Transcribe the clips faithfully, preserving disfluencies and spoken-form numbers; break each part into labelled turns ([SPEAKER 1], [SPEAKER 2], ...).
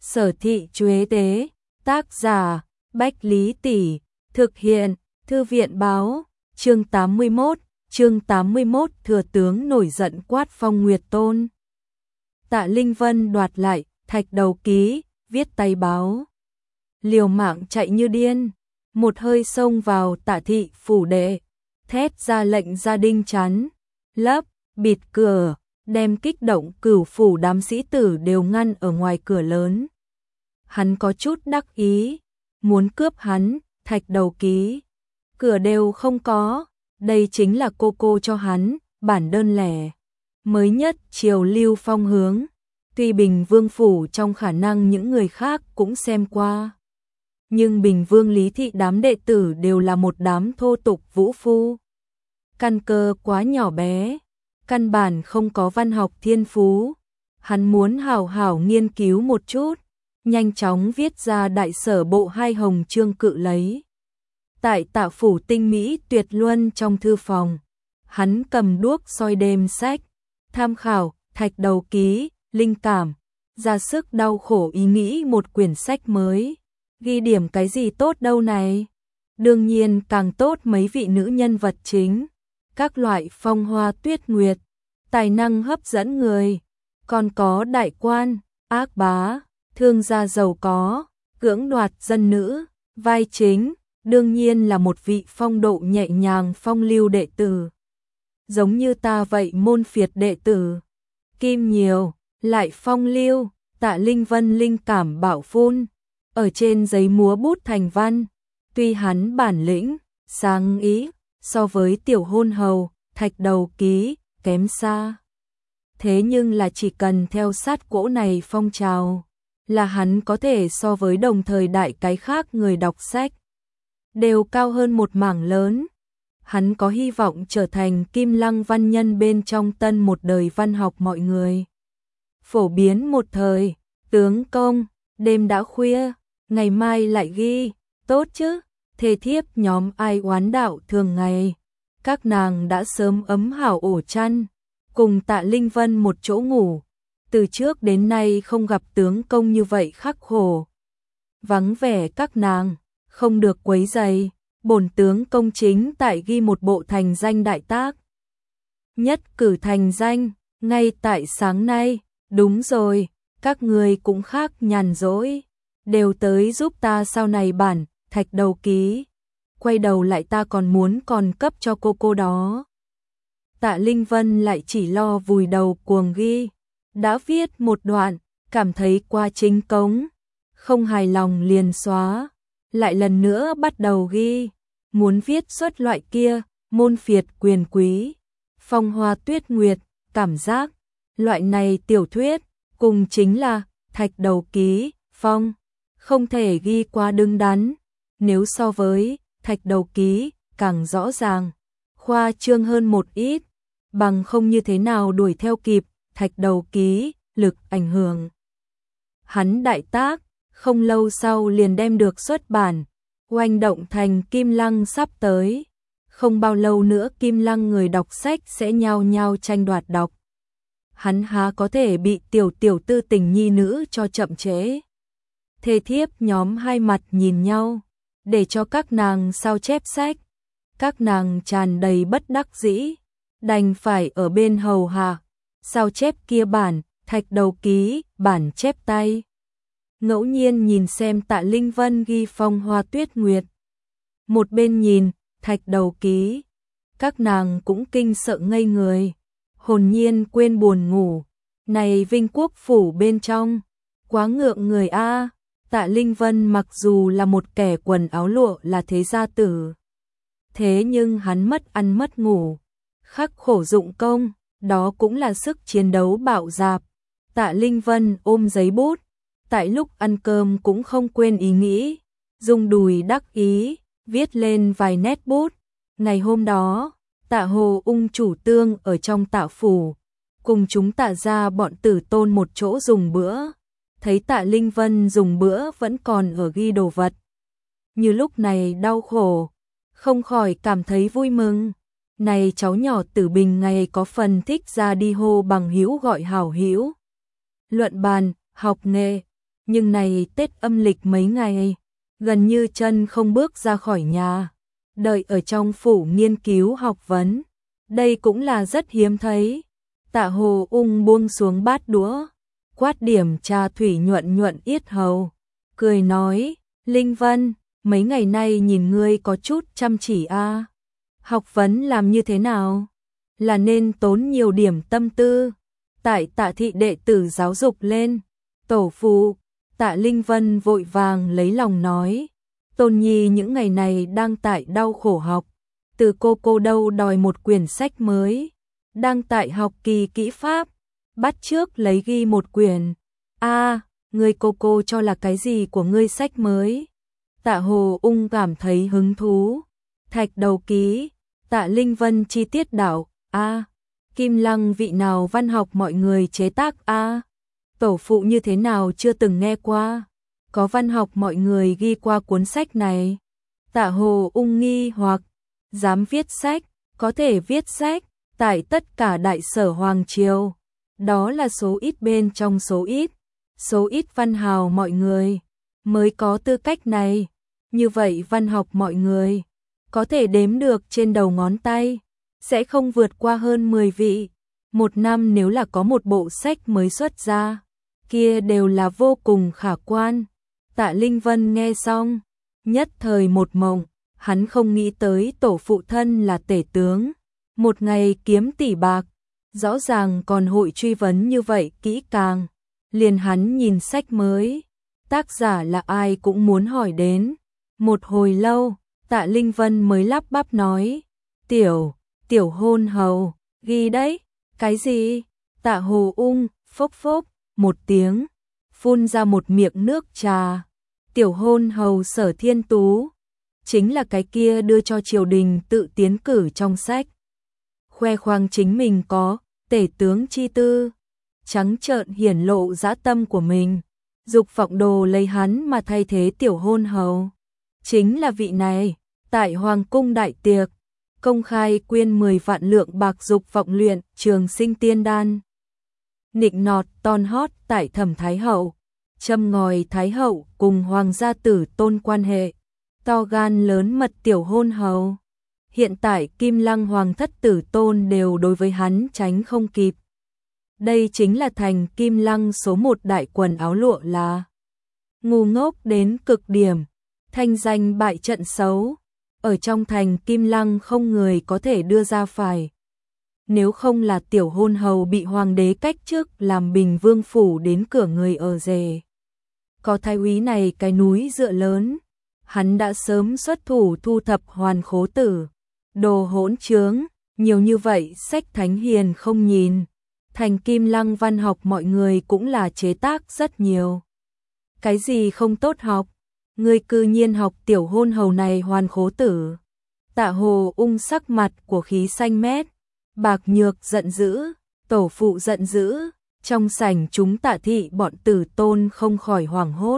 [SPEAKER 1] Sở thị Chuế tế, tác giả, Bách Lý Tỷ, thực hiện, Thư viện báo, chương tám mươi mốt, chương tám mươi mốt thừa tướng nổi giận quát Phong Nguyệt Tôn. Tạ Linh Vân đoạt lại, thạch đầu ký, viết tay báo. Liều mạng chạy như điên, một hơi xông vào Tạ thị phủ đệ, thét ra lệnh gia đình chắn, lấp, bịt cửa, đem kích động cửu phủ đám sĩ tử đều ngăn ở ngoài cửa lớn. Hắn có chút đắc ý, muốn cướp hắn, thạch đầu ký. Cửa đều không có, đây chính là cô cô cho hắn, bản đơn lẻ. Mới nhất triều Lưu Phong hướng, tuy Bình Vương phủ trong khả năng những người khác cũng xem qua. Nhưng Bình Vương Lý thị đám đệ tử đều là một đám thô tục vũ phu. Căn cơ quá nhỏ bé, căn bản không có văn học thiên phú. Hắn muốn hảo hảo nghiên cứu một chút, nhanh chóng viết ra đại sở bộ hai hồng chương cự lấy. Tại Tạ phủ tinh mỹ tuyệt luân trong thư phòng, hắn cầm đuốc soi đêm sách, tham khảo, thạch đầu ký, linh cảm, ra sức đau khổ ý nghĩ một quyển sách mới. Ghi điểm cái gì tốt đâu này? Đương nhiên càng tốt mấy vị nữ nhân vật chính, các loại phong hoa tuyết nguyệt, tài năng hấp dẫn người, còn có đại quan, ác bá, thương gia giàu có, cưỡng đoạt dân nữ, vai chính, đương nhiên là một vị phong độ nhẹ nhàng phong lưu đệ tử. Giống như ta vậy môn phiệt đệ tử. Kim nhiều, lại phong lưu, Tạ Linh Vân linh cảm bảo phun, ở trên giấy múa bút thành văn. Tuy hắn bản lĩnh, sáng ý, so với tiểu hôn hầu, thạch đầu ký, kém xa. Thế nhưng là chỉ cần theo sát cỗ này phong trào, là hắn có thể so với đồng thời đại cái khác người đọc sách đều cao hơn một mảng lớn. Hắn có hy vọng trở thành Kim Lăng văn nhân bên trong tân một đời văn học mọi người. Phổ biến một thời, tướng công, đêm đã khuya, ngày mai lại ghi, tốt chứ, thê thiếp nhóm ai oán đạo thường ngày. Các nàng đã sớm ấm hảo ổ chăn, cùng Tạ Linh Vân một chỗ ngủ. Từ trước đến nay không gặp tướng công như vậy khắc khổ. Vắng vẻ các nàng, không được quấy rầy. Bổn tướng công chính tại ghi một bộ thành danh đại tác. Nhất cử thành danh, ngay tại sáng nay. Đúng rồi, các người cũng khác nhàn rỗi, đều tới giúp ta sau này bản, thạch đầu ký. Quay đầu lại ta còn muốn còn cấp cho cô cô đó. Tạ Linh Vân lại chỉ lo vùi đầu cuồng ghi. Đã viết một đoạn, cảm thấy qua chính cống, không hài lòng liền xóa, lại lần nữa bắt đầu ghi, muốn viết xuất loại kia, môn phiệt quyền quý, phong hoa tuyết nguyệt, cảm giác, loại này tiểu thuyết, cùng chính là thạch đầu ký, phong, không thể ghi quá đứng đắn, nếu so với thạch đầu ký, càng rõ ràng, khoa trương hơn một ít, bằng không như thế nào đuổi theo kịp. Thạch đầu ký, lực ảnh hưởng. Hắn đại tác, không lâu sau liền đem được xuất bản, oanh động thành Kim Lăng sắp tới. Không bao lâu nữa Kim Lăng người đọc sách sẽ nhao nhao tranh đoạt đọc. Hắn há có thể bị tiểu tiểu tư tình nhi nữ cho chậm trễ. Thê thiếp nhóm hai mặt nhìn nhau, để cho các nàng sao chép sách. Các nàng tràn đầy bất đắc dĩ, đành phải ở bên hầu hạ. Sao chép kia bản, thạch đầu ký, bản chép tay. Ngẫu nhiên nhìn xem Tạ Linh Vân ghi phong hoa tuyết nguyệt. Một bên nhìn, thạch đầu ký. Các nàng cũng kinh sợ ngây người. Hồn nhiên quên buồn ngủ. Này Vinh Quốc phủ bên trong. Quá ngượng người a. Tạ Linh Vân mặc dù là một kẻ quần áo lụa là thế gia tử. Thế nhưng hắn mất ăn mất ngủ. Khắc khổ dụng công. Đó cũng là sức chiến đấu bạo dạp. Tạ Linh Vân ôm giấy bút, tại lúc ăn cơm cũng không quên ý nghĩ, dùng đùi đắc ý, viết lên vài nét bút. Ngày hôm đó, Tạ Hồ Ung chủ tương ở trong Tạ phủ, cùng chúng Tạ gia bọn tử tôn một chỗ dùng bữa. Thấy Tạ Linh Vân dùng bữa vẫn còn ở ghi đồ vật. Như lúc này đau khổ, không khỏi cảm thấy vui mừng. Này cháu nhỏ Tử Bình ngày có phần thích ra đi hô bằng hữu gọi hảo hữu. Luận bàn, học nghệ, Nhưng này Tết âm lịch mấy ngày, gần như chân không bước ra khỏi nhà, đợi ở trong phủ nghiên cứu học vấn. Đây cũng là rất hiếm thấy. Tạ Hồ Ung buông xuống bát đũa, quát điểm trà thủy nhuận nhuận yết hầu, cười nói, Linh Vân, mấy ngày nay nhìn ngươi có chút chăm chỉ a. À? Học vấn làm như thế nào? Là nên tốn nhiều điểm tâm tư. Tại Tạ thị đệ tử giáo dục lên. Tổ phụ, Tạ Linh Vân vội vàng lấy lòng nói, Tôn Nhi những ngày này đang tại đau khổ học, từ cô cô đâu đòi một quyển sách mới, đang tại học kỳ kỹ pháp, bắt trước lấy ghi một quyển. A, à, người cô cô cho là cái gì của ngươi sách mới? Tạ Hồ Ung cảm thấy hứng thú. Thạch đầu ký, Tạ Linh Vân chi tiết đạo, a, à, Kim Lăng vị nào văn học mọi người chế tác a? À? Tổ phụ như thế nào chưa từng nghe qua? Có văn học mọi người ghi qua cuốn sách này. Tạ Hồ Ung nghi hoặc, dám viết sách, có thể viết sách, tại tất cả đại sở hoàng triều. Đó là số ít bên trong số ít, số ít văn hào mọi người mới có tư cách này. Như vậy văn học mọi người có thể đếm được trên đầu ngón tay, sẽ không vượt qua hơn mười vị. Một năm nếu là có một bộ sách mới xuất ra, kia đều là vô cùng khả quan. Tạ Linh Vân nghe xong, nhất thời một mộng, hắn không nghĩ tới tổ phụ thân là tể tướng, một ngày kiếm tỷ bạc, rõ ràng còn hội truy vấn như vậy kỹ càng. Liền hắn nhìn sách mới, tác giả là ai cũng muốn hỏi đến. Một hồi lâu, Tạ Linh Vân mới lắp bắp nói, tiểu, tiểu hôn hầu, ghi đấy, cái gì? Tạ Hồ Ung, phốc phốc, một tiếng, phun ra một miệng nước trà. Tiểu hôn hầu Sở Thiên Tú, chính là cái kia đưa cho triều đình tự tiến cử trong sách. Khoe khoang chính mình có tể tướng chi tư, trắng trợn hiển lộ dã tâm của mình, dục vọng đồ lấy hắn mà thay thế tiểu hôn hầu. Chính là vị này, tại Hoàng cung đại tiệc, công khai quyên mười vạn lượng bạc dục vọng luyện Trường Sinh Tiên Đan. Nịnh nọt ton hót tại Thẩm Thái Hậu, châm ngòi Thái Hậu cùng Hoàng gia tử tôn quan hệ, to gan lớn mật tiểu hôn hầu. Hiện tại Kim Lăng Hoàng thất tử tôn đều đối với hắn tránh không kịp. Đây chính là thành Kim Lăng số một đại quần áo lụa là ngu ngốc đến cực điểm, thanh danh bại trận xấu, ở trong thành Kim Lăng không người có thể đưa ra phải. Nếu không là tiểu hôn hầu bị hoàng đế cách chức làm Bình Vương phủ đến cửa người ở rể. Có thái úy này cái núi dựa lớn, hắn đã sớm xuất thủ thu thập hoàn khố tử. Đồ hỗn trướng, nhiều như vậy sách thánh hiền không nhìn. Thành Kim Lăng văn học mọi người cũng là chế tác rất nhiều. Cái gì không tốt học, ngươi cư nhiên học tiểu hôn hầu này hoàn khố tử. Tạ Hồ Ung sắc mặt của khí xanh mét, Bạc Nhược giận dữ, tổ phụ giận dữ, trong sảnh chúng Tạ thị bọn tử tôn không khỏi hoảng hốt.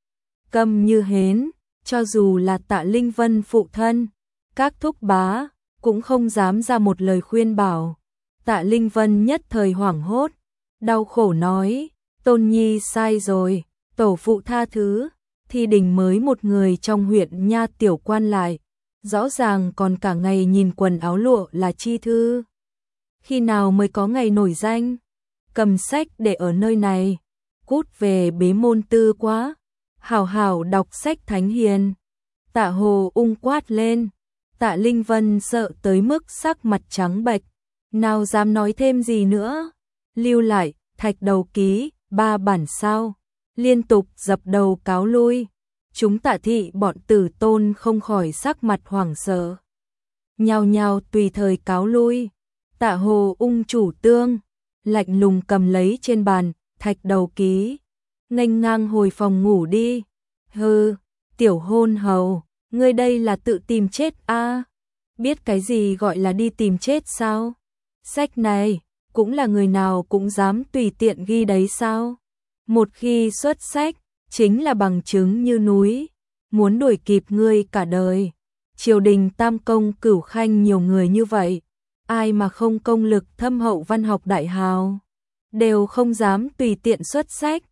[SPEAKER 1] Câm như hến, cho dù là Tạ Linh Vân phụ thân, các thúc bá cũng không dám ra một lời khuyên bảo. Tạ Linh Vân nhất thời hoảng hốt, đau khổ nói, Tôn Nhi sai rồi, tổ phụ tha thứ. Thi đình mới một người trong huyện nha tiểu quan lại, rõ ràng còn cả ngày nhìn quần áo lụa là chi thư. Khi nào mới có ngày nổi danh? Cầm sách để ở nơi này, cút về bế môn tư quá, hảo hảo đọc sách thánh hiền. Tạ Hồ Ung quát lên, Tạ Linh Vân sợ tới mức sắc mặt trắng bệch, nào dám nói thêm gì nữa. Lưu lại, thạch đầu ký, ba bản sao, liên tục dập đầu cáo lui. Chúng Tạ thị bọn tử tôn không khỏi sắc mặt hoảng sợ, nhao nhao tùy thời cáo lui. Tạ Hồ Ung chủ tương, lạnh lùng cầm lấy trên bàn thạch đầu ký, nghênh ngang hồi phòng ngủ đi. Hừ, tiểu hôn hầu, ngươi đây là tự tìm chết a? À? Biết cái gì gọi là đi tìm chết sao? Sách này cũng là người nào cũng dám tùy tiện ghi đấy sao? Một khi xuất sách, chính là bằng chứng như núi, muốn đuổi kịp ngươi cả đời. Triều đình tam công cửu khanh nhiều người như vậy, ai mà không công lực thâm hậu văn học đại hào, đều không dám tùy tiện xuất sách.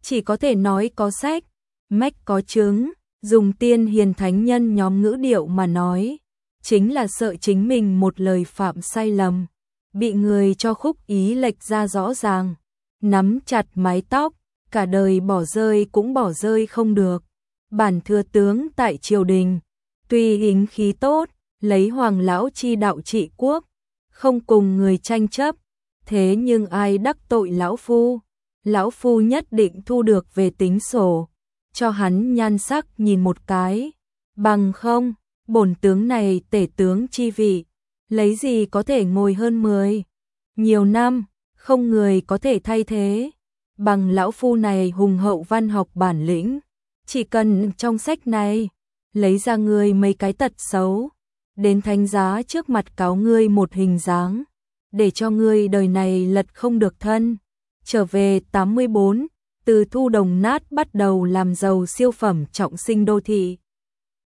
[SPEAKER 1] chỉ có thể nói có sách, mách có chứng, dùng tiên hiền thánh nhân nhóm ngữ điệu mà nói, chính là sợ chính mình một lời phạm sai lầm, bị người cho khúc ý lệch ra rõ ràng, nắm chặt mái tóc, cả đời bỏ rơi cũng bỏ rơi không được. Bản thừa tướng tại triều đình, tuy hình khí tốt, lấy hoàng lão chi đạo trị quốc, không cùng người tranh chấp, thế nhưng ai đắc tội lão phu, lão phu nhất định thu được về tính sổ, cho hắn nhan sắc nhìn một cái, bằng không, bổn tướng này tể tướng chi vị, lấy gì có thể ngồi hơn mười nhiều năm, không người có thể thay thế, bằng lão phu này hùng hậu văn học bản lĩnh, chỉ cần trong sách này, lấy ra ngươi mấy cái tật xấu, đến thánh giá trước mặt cáo ngươi một hình dáng, để cho ngươi đời này lật không được thân. Trở về tám mươi bốn, từ thu đồng nát bắt đầu làm giàu siêu phẩm trọng sinh đô thị.